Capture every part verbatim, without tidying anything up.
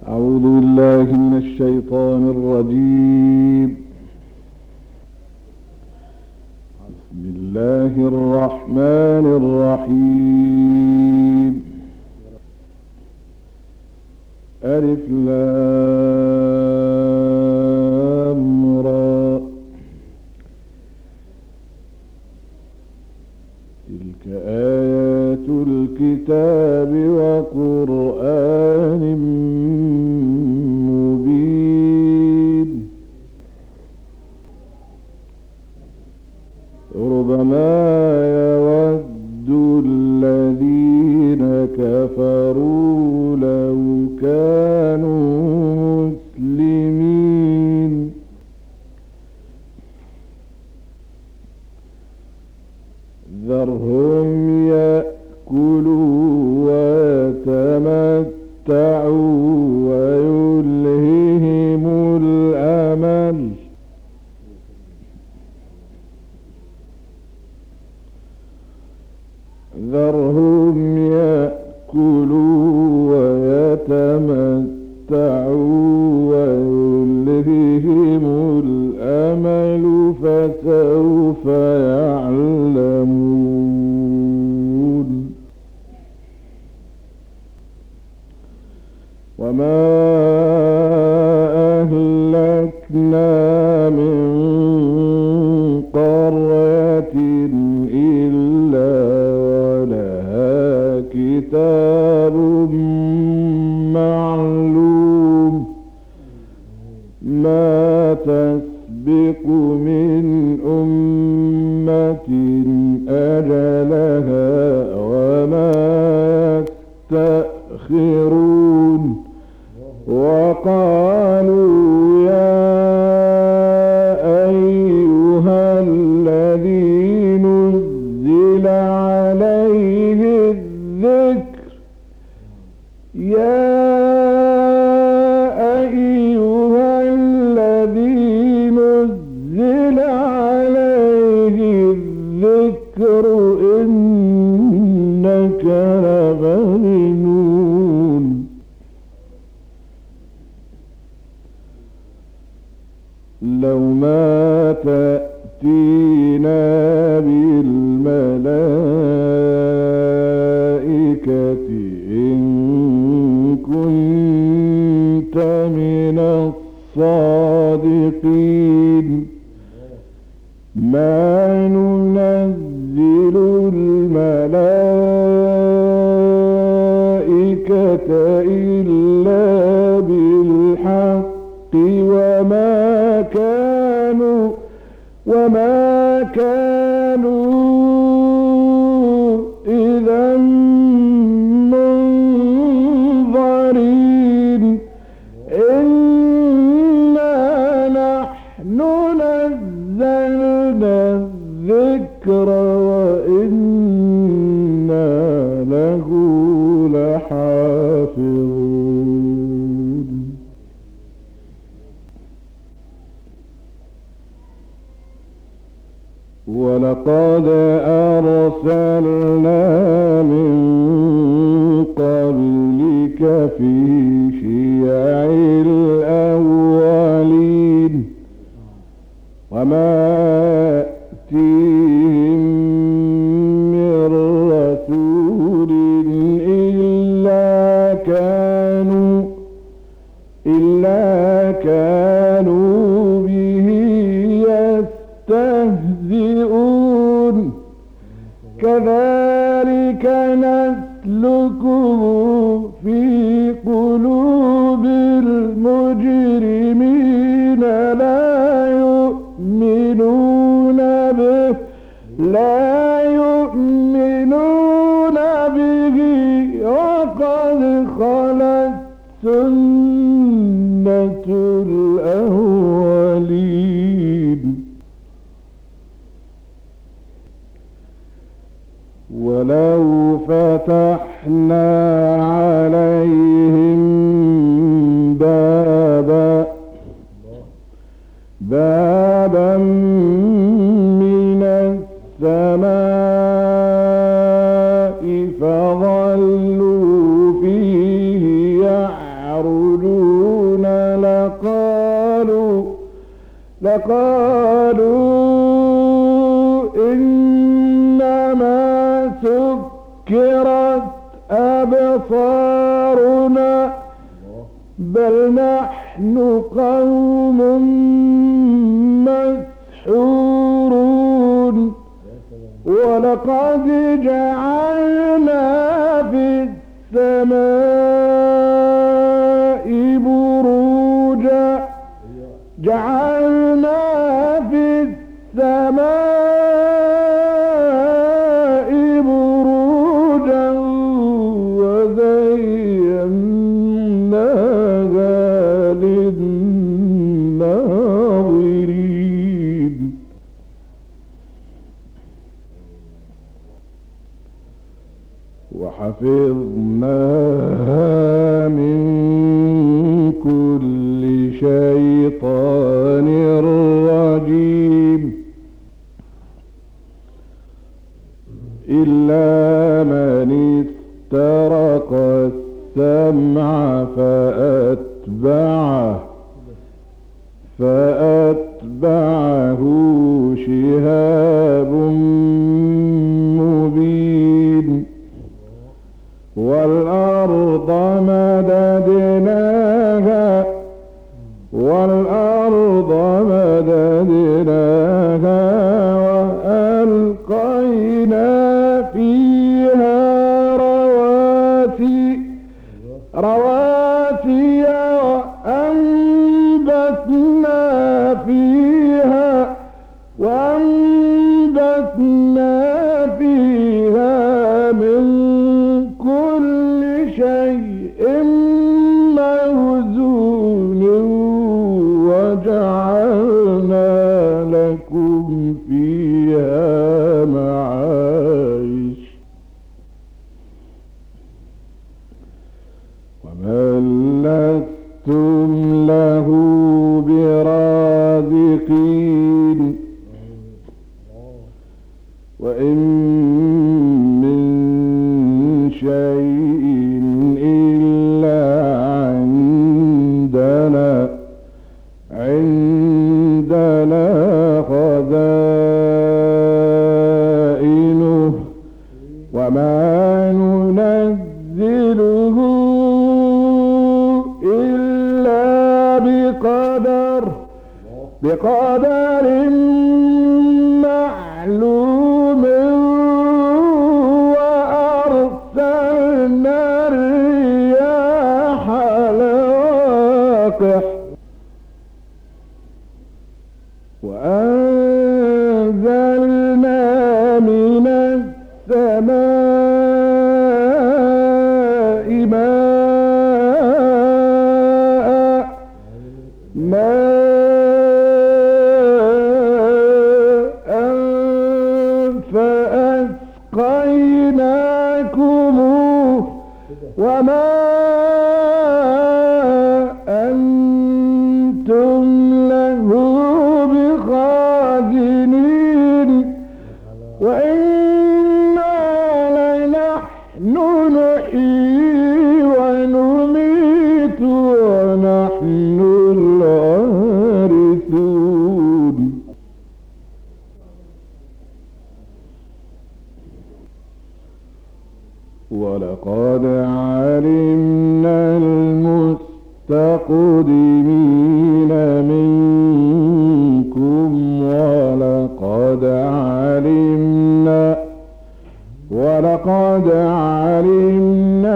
أعوذ بالله من الشيطان الرجيم. بسم الله الرحمن الرحيم. ألف لام را. تلك آيات الكتاب وقرآن مبين. ربما يود الذين كفروا لو كانوا مسلمين ذرهم يأكلوا ويتمتعوا ويلههم الأمل ذرهم يأكلوا ويتمتعوا ويلههم الأمل فسوف يعلمون. وما أهلكنا من قرية إلا ولها كتاب معلوم ما تسبق من أمة أجلها وما يستأخرون. وقالوا يا أيها الذي نزل عليه الذكر يا أيها الذي نزل عليه الذكر إنك لمجنون. لو ما تأتينا بالملائكة إن كنت من الصادقين ما ننزل الملائكة إلا بالحق وما كانوا وما كانوا إذا منظرين. إنا نحن نزلنا الذكر وإنا له لحافظون. ولقد أرسلنا من قبلك في شيع الأولين وما يأتيهم من رسول إلا كانوا إلا كانوا به يستهزئون. كذلك نسلكه في قلوب المجرمين لا يؤمنون به لا يؤمنون به وقد خلت سنة الأولين. ولو فتحنا عليهم بابا بابا من السماء فظلوا فيه يعرجون يعرجون لقالوا لقالوا إنما سكرت أبصارنا بل نحن قوم مسحورون ولقد جعلنا في السماء بروجا جعلنا في السماء بروجا وزيناها للناظرين وحفظناها من كل شيطان رجيم إلا من استرق السمع فأتبعه فأتبعه شهاب مبين والأرض مددناها والأرض مددناها وألقينا فيها رواسي رواسي وأنبتنا فيها وأنبتنا فيها من كل شيء موزون وجعلنا لكم فيها معايش ومن لستم له برازقين وإن من شيء إلا عندنا عندنا خزائنه وما ننزله إلا بقدر بقدر معلوم وأرسلنا الرياح لواقح وأنزلنا من السماء ماء ماء فأسقيناكموه وما أنتم له بخازنين وإنا لنحن نحيي ونميت ونحن الوارثون ولقد علمنا المستقدمين منكم ولقد علمنا ولقد علمنا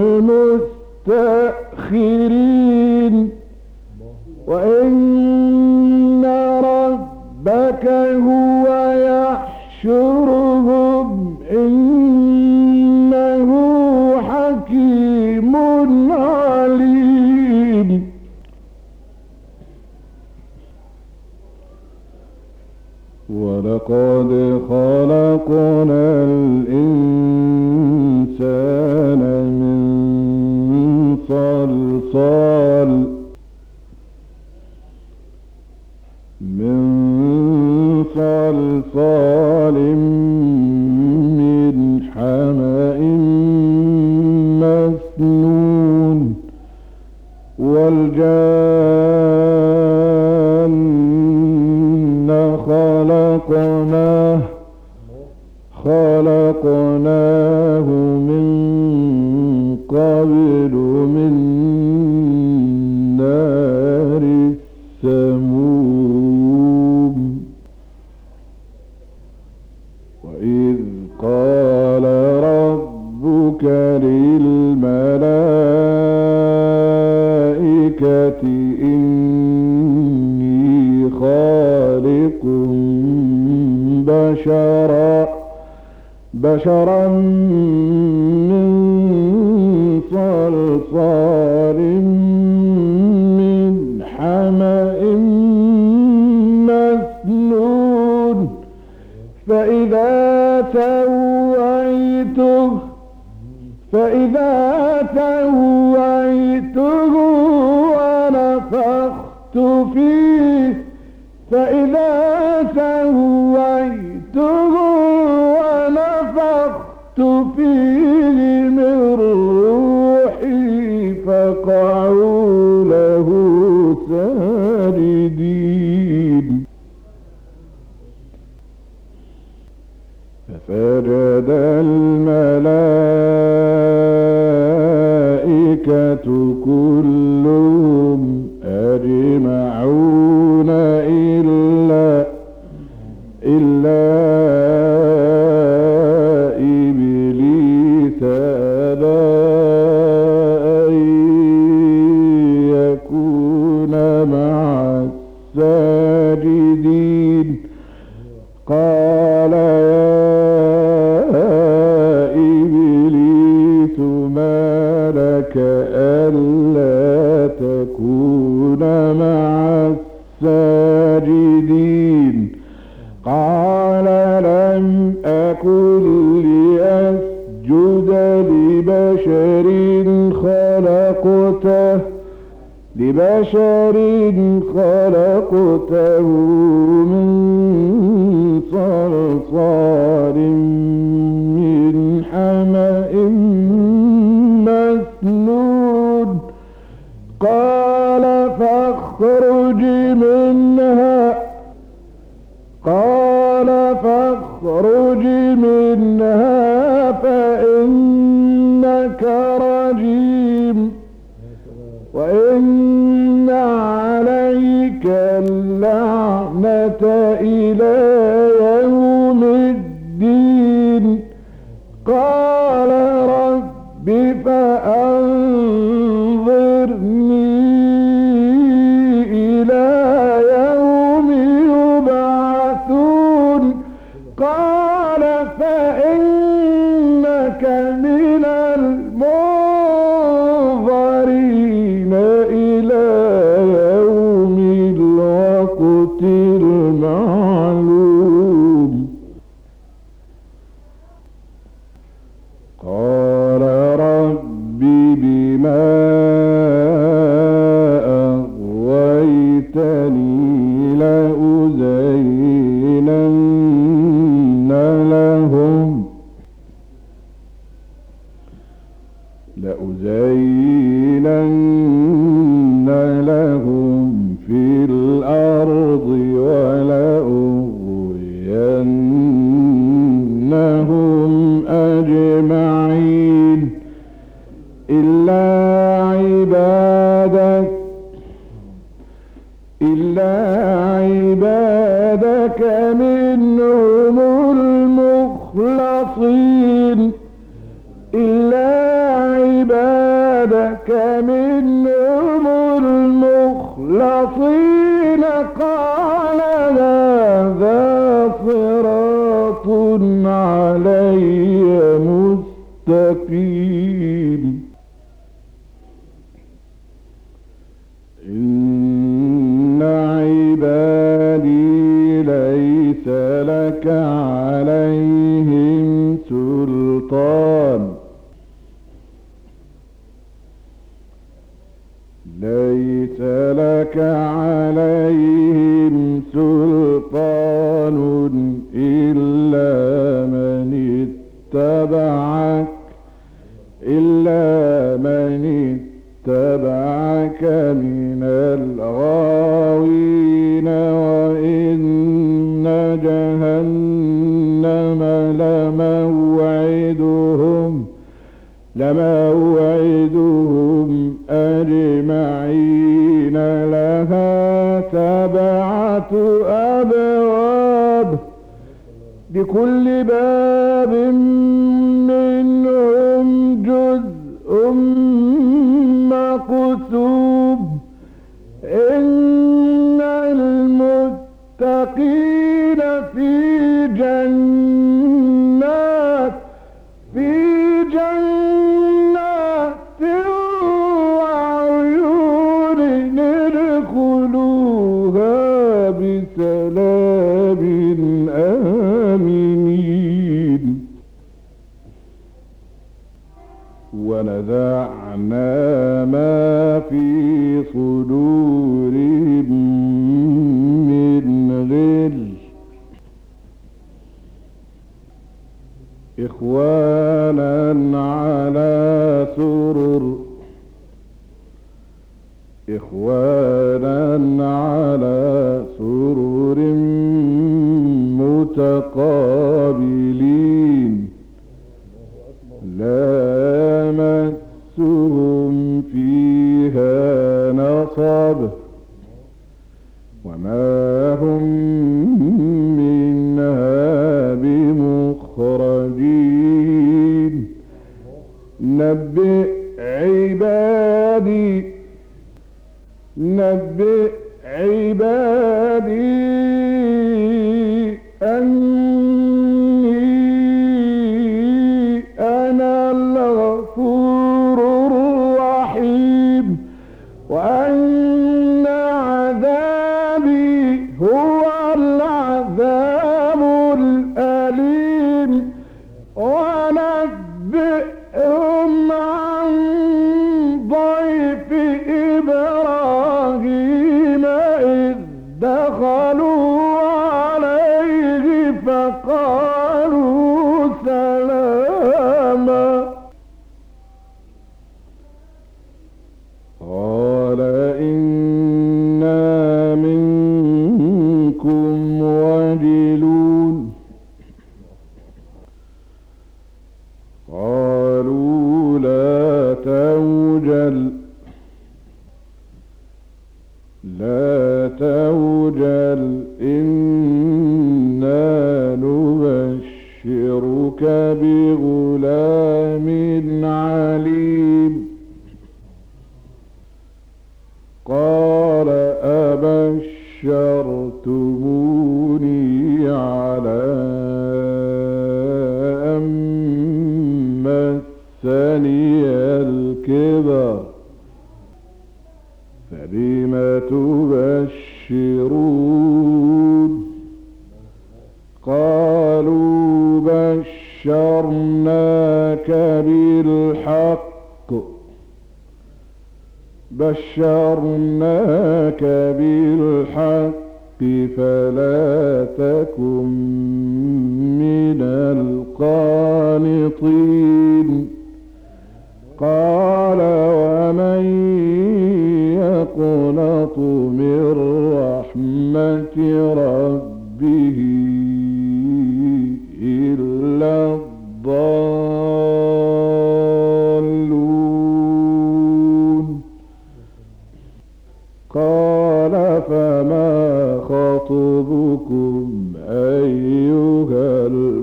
المستأخرين وإن ربك هو يحشرهم إنه حكيم عليم ولقد خلقنا الإنسان من صلصال من صلصال من حمأ مسنون والجن خلقناه خلقناه من قبل من نار السموم وإذ قال ربك للملائكة إني خالق بشرا بشرا من صلصال من حمأ مسنون فإذا سويته فإذا سويته ونفخت فيه فإذا سويته ونفخت فيه من روحي فقعوا له ساجدين فسجد الملائكة كلهم أجمعون إلا إلا إبليس أبى أن يكون مع الساجدين قال ألا تكون مع الساجدين قال لم أكن لأسجد لبشر خلقته لبشر خلقته من صلصال من حمأ مسنون قال فاخرج منها قال فاخرج منها فإنك رجيم وإن عليك اللعنة إلى يوم الدين قال رب فأنظرني إلى يوم يبعثون قال فإنك من المنظرين إلى يوم الوقت المعلوم قال رب بما أغويتني لأزينن لهم لأزينن لهم في الأرض ولأغوينهم أجمعين إلا عبادك إلا عبادك منهم المخلصين إلا عبادك منهم المخلصين قال هذا صراط علي مستقيم إن عبادي ليس لك عليهم سلطان ليس لك عليهم سلطان إلا من اتبعك إلا من اتبعك معك من الغاوين وإن جهنم لموعدهم لموعدهم أجمعين لها سبعة أبواب لكل باب منهم جزء مقسوم إن المتقين في جنات في جنات وعيون ادخلوها بسلام آمنين ونزعنا ما في صدورهم من غل إخوانا على سرر إخوانا على سرر متقابلين لا يمسهم فيها نصب وما هم منها بمخرجين نبئ عبادي نبئ عبادي أني أنا الغفور الرحيم وأن عذابي هو العذاب الأليم ونبئهم عن ضيف إبراهيم إذ دخلوا عليه فقالوا سلاما قال إنا منكم وجلون قالوا لا توجل لا توجل إنا نبشرك بغلام عليم قال أبشرتموني على أن مسني الكبر فبم تبشرون قالوا بشرناك بالحق بشرناك بالحق فلا تكن من القانطين قال ومن يقنط من رحمة ربه إلا الضالون قال فما خطبكم أيها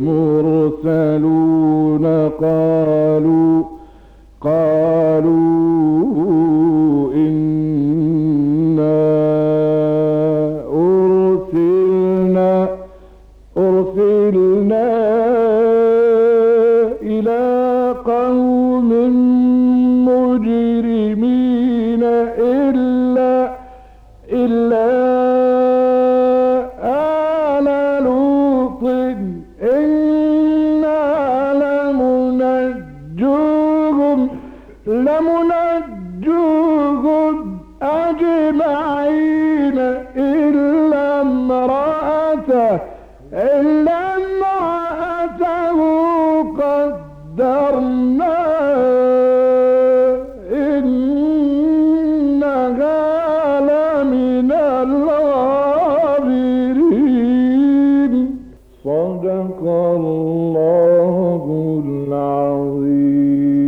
المرسلون قالوا قالوا إنا أرسلنا أرسلنا إلى قوم مجرمين إلا إلا آل لوط إنا لمنجون الغابرين. صدق الله العظيم.